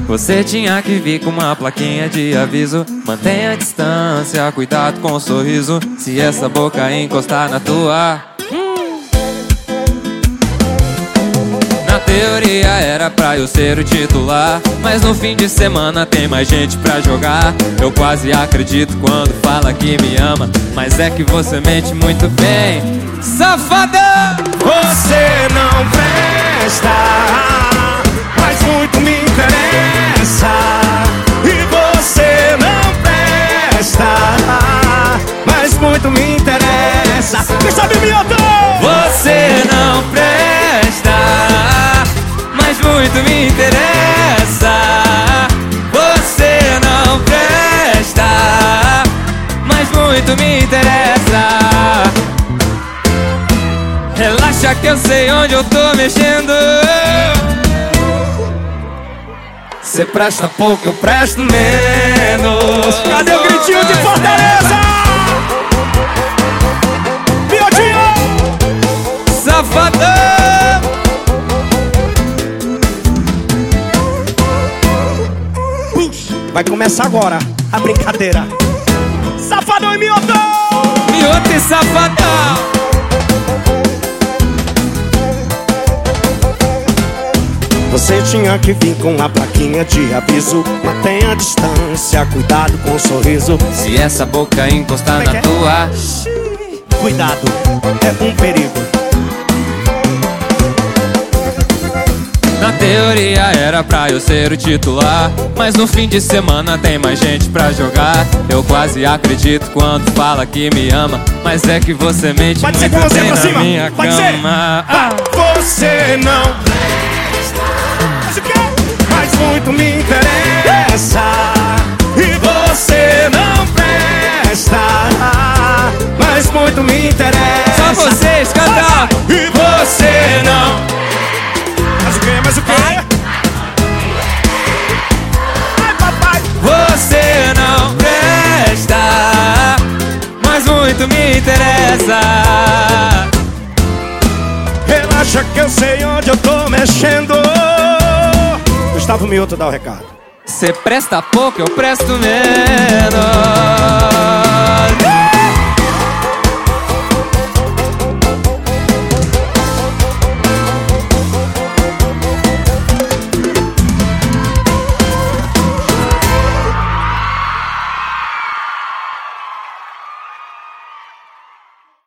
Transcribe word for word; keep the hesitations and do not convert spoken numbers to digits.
Você tinha que vir com uma plaquinha de aviso. Mantenha a distância, cuidado com o sorriso. Se essa boca encostar na tua, na teoria era pra eu ser o titular, mas no fim de semana tem mais gente pra jogar. Eu quase acredito quando fala que me ama, mas é que você mente muito bem, safada! Você não presta, mas muito me interessa. E você não presta, mas muito me interessa. Quem sabe me ator? Você não presta, mas muito me interessa. Você não presta, mas muito me interessa. Relaxa que eu sei onde eu tô mexendo. Cê presta pouco, eu presto menos. Cadê o gritinho de Fortaleza? Miodinho! Safadão! Vai começar agora a brincadeira. Safadão e miotão! Mioto e safadão! Você tinha que vir com uma plaquinha de aviso. Mantenha a distância, cuidado com o sorriso. Se essa boca encostar na tua, cuidado, é um perigo. na teoria era pra eu ser o titular, mas no fim de semana tem mais gente pra jogar. Eu quase acredito quando fala que me ama, mas é que você mente Pode ser muito com você bem pra na cima. minha Pode ser. cama. Ah, você não presta, mas o quê? Mas muito me interessa. E você não presta, mas muito me interessa. Só vocês, cantar. E você não. Mas o quê? Mas o quê? Ai, papai. Você não presta, mas muito me interessa. Relaxa que eu sei onde eu tô mexendo. Gustavo Mioto dá o recado. Cê presta pouco, eu presto menos.